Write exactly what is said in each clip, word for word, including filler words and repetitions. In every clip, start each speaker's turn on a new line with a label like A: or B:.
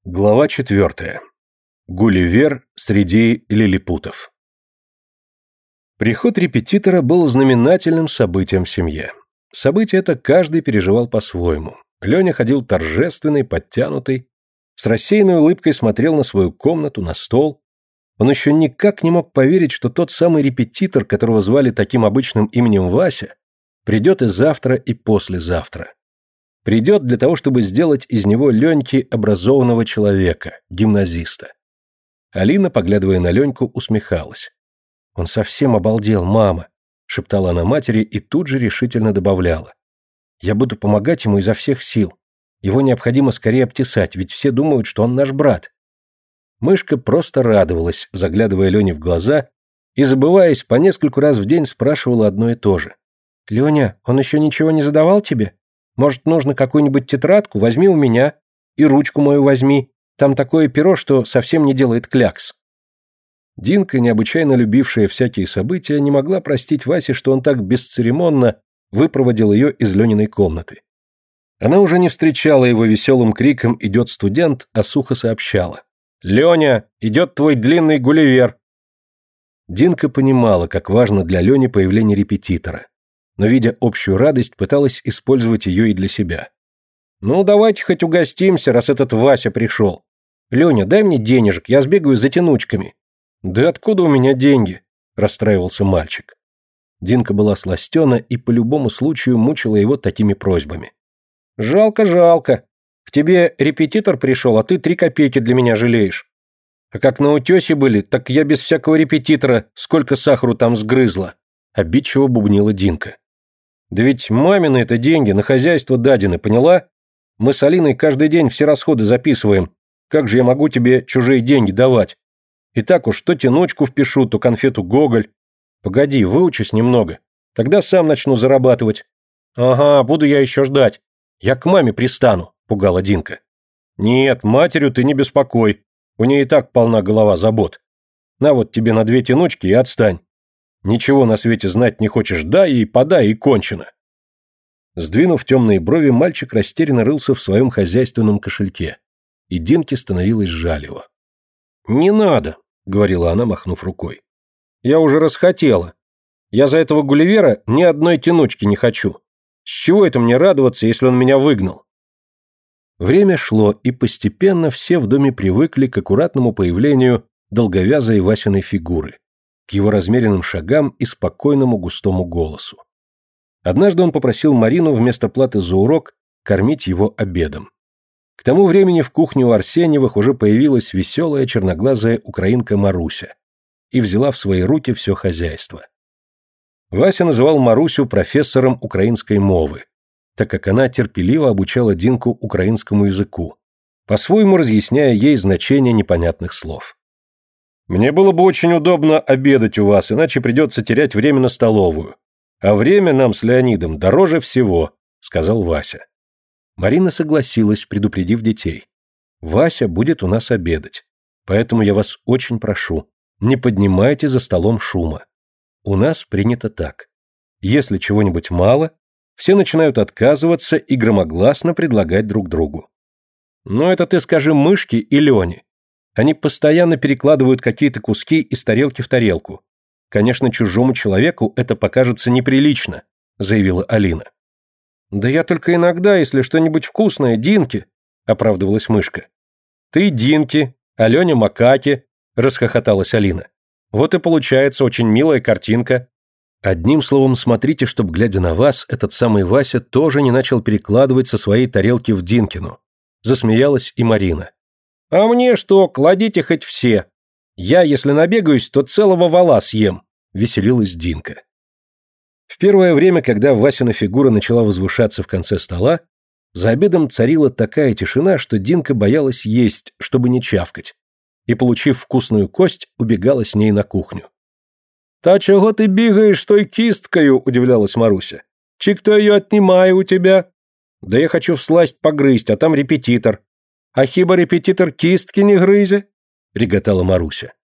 A: Глава четвертая. Гулливер среди лилипутов. Приход репетитора был знаменательным событием в семье. Событие это каждый переживал по-своему. Леня ходил торжественный, подтянутый, с рассеянной улыбкой смотрел на свою комнату, на стол. Он еще никак не мог поверить, что тот самый репетитор, которого звали таким обычным именем Вася, придет и завтра, и послезавтра. Придет для того, чтобы сделать из него Леньки образованного человека, гимназиста. Алина, поглядывая на Леньку, усмехалась. «Он совсем обалдел, мама», — шептала она матери и тут же решительно добавляла. «Я буду помогать ему изо всех сил. Его необходимо скорее обтесать, ведь все думают, что он наш брат». Мышка просто радовалась, заглядывая Лене в глаза, и, забываясь, по нескольку раз в день спрашивала одно и то же. «Леня, он еще ничего не задавал тебе? Может, нужно какую-нибудь тетрадку? Возьми у меня. И ручку мою возьми. Там такое перо, что совсем не делает клякс». Динка, необычайно любившая всякие события, не могла простить Васе, что он так бесцеремонно выпроводил ее из Лениной комнаты. Она уже не встречала его веселым криком «Идет студент», а сухо сообщала. «Леня, идет твой длинный Гулливер». Динка понимала, как важно для Лени появление репетитора, но, видя общую радость, пыталась использовать ее и для себя. «Ну, давайте хоть угостимся, раз этот Вася пришел. Леня, дай мне денежек, я сбегаю за тянучками». «Да откуда у меня деньги?» – расстраивался мальчик. Динка была сластена и по любому случаю мучила его такими просьбами. «Жалко, жалко. К тебе репетитор пришел, а ты три копейки для меня жалеешь. А как на утесе были, так я без всякого репетитора сколько сахару там сгрызла», – обидчиво бубнила Динка. «Да ведь мамины это деньги, на хозяйство дадены, поняла? Мы с Алиной каждый день все расходы записываем. Как же я могу тебе чужие деньги давать? И так уж то тянучку впишу, то конфету Гоголь. Погоди, выучусь немного. Тогда сам начну зарабатывать». «Ага, буду я еще ждать. Я к маме пристану», – пугала Динка. «Нет, матерью ты не беспокой. У нее и так полна голова забот. На вот тебе на две тянучки и отстань. Ничего на свете знать не хочешь, дай ей, подай и кончено». Сдвинув темные брови, мальчик растерянно рылся в своем хозяйственном кошельке, и Динке становилось жаль его. «Не надо», — говорила она, махнув рукой. «Я уже расхотела. Я за этого Гулливера ни одной тянучки не хочу. С чего это мне радоваться, если он меня выгнал?» Время шло, и постепенно все в доме привыкли к аккуратному появлению долговязой Васиной фигуры, к его размеренным шагам и спокойному густому голосу. Однажды он попросил Марину вместо платы за урок кормить его обедом. К тому времени в кухне у Арсеньевых уже появилась веселая черноглазая украинка Маруся и взяла в свои руки все хозяйство. Вася называл Марусю профессором украинской мовы, так как она терпеливо обучала Динку украинскому языку, по-своему разъясняя ей значение непонятных слов. «Мне было бы очень удобно обедать у вас, иначе придется терять время на столовую. А время нам с Леонидом дороже всего», — сказал Вася. Марина согласилась, предупредив детей. «Вася будет у нас обедать, поэтому я вас очень прошу, не поднимайте за столом шума. У нас принято так. Если чего-нибудь мало, все начинают отказываться и громогласно предлагать друг другу. Но это ты скажи Мышке и Лене. Они постоянно перекладывают какие-то куски из тарелки в тарелку. Конечно, чужому человеку это покажется неприлично», — заявила Алина. «Да я только иногда, если что-нибудь вкусное, Динке», — оправдывалась Мышка. «Ты Динке, а Леня макаке», — расхохоталась Алина. «Вот и получается очень милая картинка». Одним словом, смотрите, чтоб, глядя на вас, этот самый Вася тоже не начал перекладывать со своей тарелки в Динкину. Засмеялась и Марина. «А мне что, кладите хоть все. Я, если набегаюсь, то целого вола съем», — веселилась Динка. В первое время, когда Васина фигура начала возвышаться в конце стола, за обедом царила такая тишина, что Динка боялась есть, чтобы не чавкать, и, получив вкусную кость, убегала с ней на кухню. «Та чего ты бегаешь той кисткою?» – удивлялась Маруся. «Чи кто ее отнимает у тебя?» «Да я хочу всласть погрызть, а там репетитор». «А хиба репетитор кистки не грызе?» – реготала Маруся.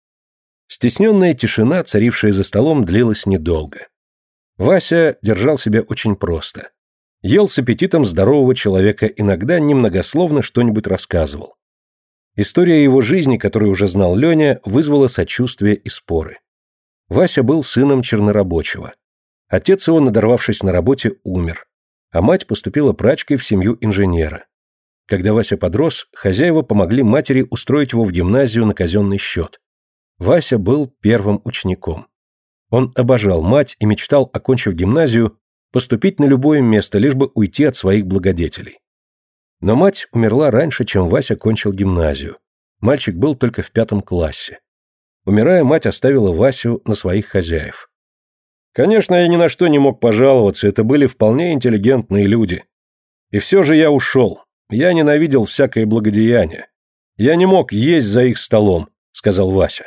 A: Стесненная тишина, царившая за столом, длилась недолго. Вася держал себя очень просто. Ел с аппетитом здорового человека, иногда немногословно что-нибудь рассказывал. История его жизни, которую уже знал Леня, вызвала сочувствие и споры. Вася был сыном чернорабочего. Отец его, надорвавшись на работе, умер, а мать поступила прачкой в семью инженера. Когда Вася подрос, хозяева помогли матери устроить его в гимназию на казенный счет. Вася был первым учеником. Он обожал мать и мечтал, окончив гимназию, поступить на любое место, лишь бы уйти от своих благодетелей. Но мать умерла раньше, чем Вася кончил гимназию. Мальчик был только в пятом классе. Умирая, мать оставила Васю на своих хозяев. Конечно, я ни на что не мог пожаловаться, это были вполне интеллигентные люди. И все же я ушел. Я ненавидел всякое благодеяние. Я не мог есть за их столом, сказал Вася.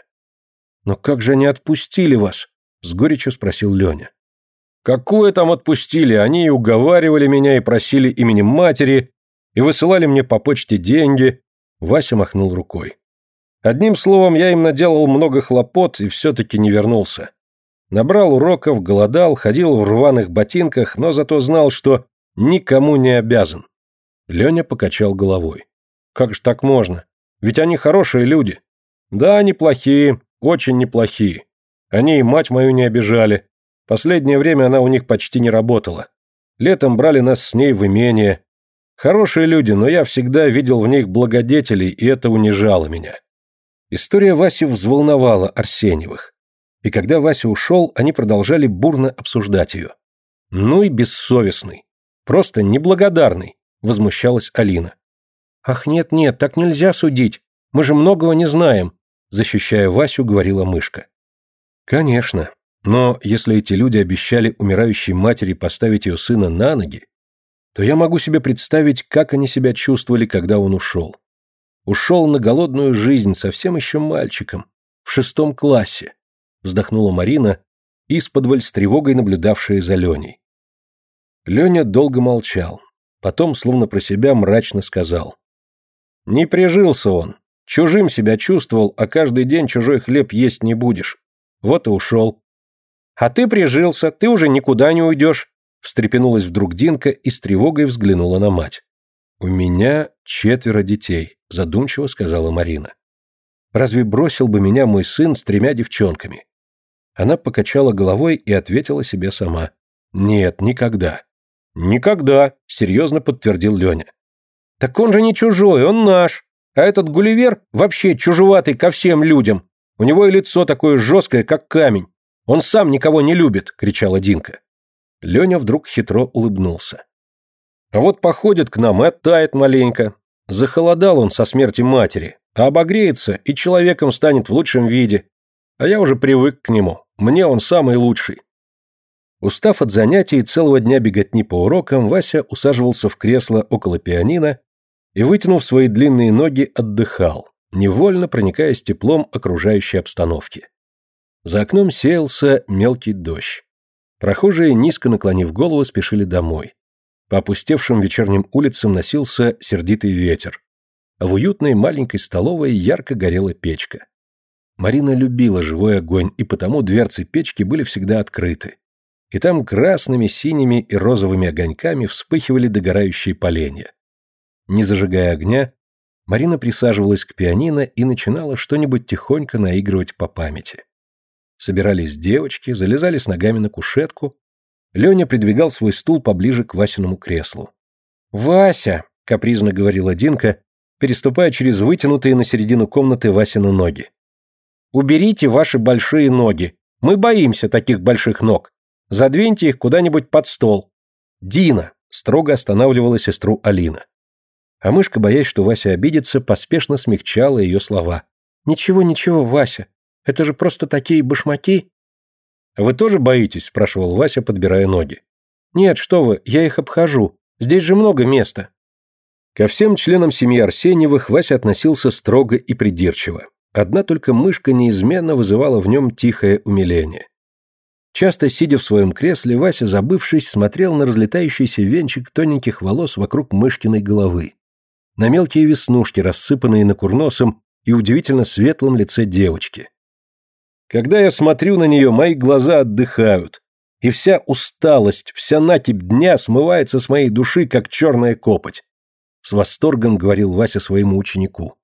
A: Но как же они отпустили вас? С горечью спросил Леня. Какое там отпустили? Они и уговаривали меня, и просили именем матери, и высылали мне по почте деньги. Вася махнул рукой. Одним словом, я им наделал много хлопот и все-таки не вернулся. Набрал уроков, голодал, ходил в рваных ботинках, но зато знал, что никому не обязан. Леня покачал головой. Как же так можно? Ведь они хорошие люди. Да, неплохие, очень неплохие. Они и мать мою не обижали. Последнее время она у них почти не работала. Летом брали нас с ней в имение. Хорошие люди, но я всегда видел в них благодетелей, и это унижало меня. История Васи взволновала Арсеньевых. И когда Вася ушел, они продолжали бурно обсуждать ее. Ну и бессовестный. Просто неблагодарный, возмущалась Алина. Ах, нет-нет, так нельзя судить. Мы же многого не знаем, защищая Васю, говорила Мышка. Конечно, но если эти люди обещали умирающей матери поставить ее сына на ноги, то я могу себе представить, как они себя чувствовали, когда он ушел. Ушел на голодную жизнь совсем еще мальчиком, в шестом классе, вздохнула Марина, исподволь с тревогой наблюдавшая за Леней. Леня долго молчал, потом, словно про себя, мрачно сказал. Не прижился он, чужим себя чувствовал, а каждый день чужой хлеб есть не будешь. Вот и ушел. А ты прижился, ты уже никуда не уйдешь, встрепенулась вдруг Динка и с тревогой взглянула на мать. У меня четверо детей, задумчиво сказала Марина. Разве бросил бы меня мой сын с тремя девчонками? Она покачала головой и ответила себе сама. Нет, никогда. Никогда, серьезно подтвердил Леня. Так он же не чужой, он наш. А этот Гулливер вообще чужеватый ко всем людям. У него и лицо такое жесткое, как камень. Он сам никого не любит, кричала Динка. Леня вдруг хитро улыбнулся. А вот походит к нам и оттает маленько. Захолодал он со смерти матери, а обогреется и человеком станет в лучшем виде. А я уже привык к нему. Мне он самый лучший. Устав от занятий и целого дня беготни по урокам, Вася усаживался в кресло около пианино и, вытянув свои длинные ноги, отдыхал, невольно проникаясь теплом окружающей обстановки. За окном сеялся мелкий дождь. Прохожие, низко наклонив голову, спешили домой. По опустевшим вечерним улицам носился сердитый ветер, а в уютной маленькой столовой ярко горела печка. Марина любила живой огонь, и потому дверцы печки были всегда открыты. И там красными, синими и розовыми огоньками вспыхивали догорающие поленья. Не зажигая огня, Марина присаживалась к пианино и начинала что-нибудь тихонько наигрывать по памяти. Собирались девочки, залезали с ногами на кушетку. Леня придвигал свой стул поближе к Васиному креслу. «Вася!» — капризно говорила Динка, переступая через вытянутые на середину комнаты Васины ноги. «Уберите ваши большие ноги. Мы боимся таких больших ног. Задвиньте их куда-нибудь под стол». «Дина!» — строго останавливала сестру Алина. А Мышка, боясь, что Вася обидится, поспешно смягчала ее слова. «Ничего, ничего, Вася. Это же просто такие башмаки». «А вы тоже боитесь?» – спрашивал Вася, подбирая ноги. «Нет, что вы, я их обхожу. Здесь же много места». Ко всем членам семьи Арсеньевых Вася относился строго и придирчиво. Одна только Мышка неизменно вызывала в нем тихое умиление. Часто, сидя в своем кресле, Вася, забывшись, смотрел на разлетающийся венчик тоненьких волос вокруг Мышкиной головы, на мелкие веснушки, рассыпанные на курносом и удивительно светлом лице девочки. Когда я смотрю на нее, мои глаза отдыхают, и вся усталость, вся накипь дня смывается с моей души, как черная копоть. С восторгом говорил Вася своему ученику.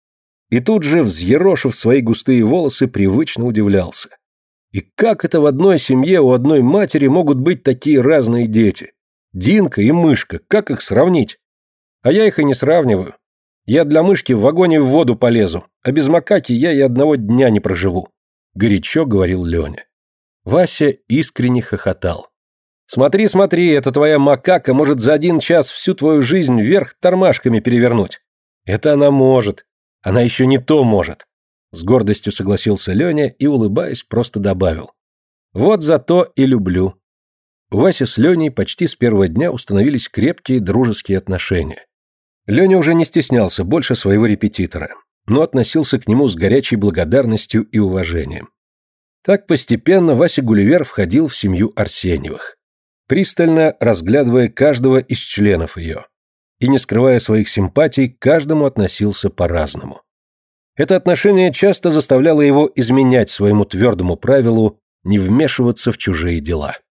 A: И тут же, взъерошив свои густые волосы, привычно удивлялся. И как это в одной семье у одной матери могут быть такие разные дети? Динка и мышка, как их сравнить? А я их и не сравниваю. Я для мышки в вагоне в воду полезу, а без макаки я и одного дня не проживу», — горячо говорил Леня. Вася искренне хохотал. «Смотри, смотри, эта твоя макака может за один час всю твою жизнь вверх тормашками перевернуть. Это она может. Она еще не то может». С гордостью согласился Леня и, улыбаясь, просто добавил. «Вот зато и люблю». У Васи с Леней почти с первого дня установились крепкие дружеские отношения. Леня уже не стеснялся больше своего репетитора, но относился к нему с горячей благодарностью и уважением. Так постепенно Вася Гулливер входил в семью Арсеньевых, пристально разглядывая каждого из членов ее, и, не скрывая своих симпатий, к каждому относился по-разному. Это отношение часто заставляло его изменять своему твердому правилу не вмешиваться в чужие дела.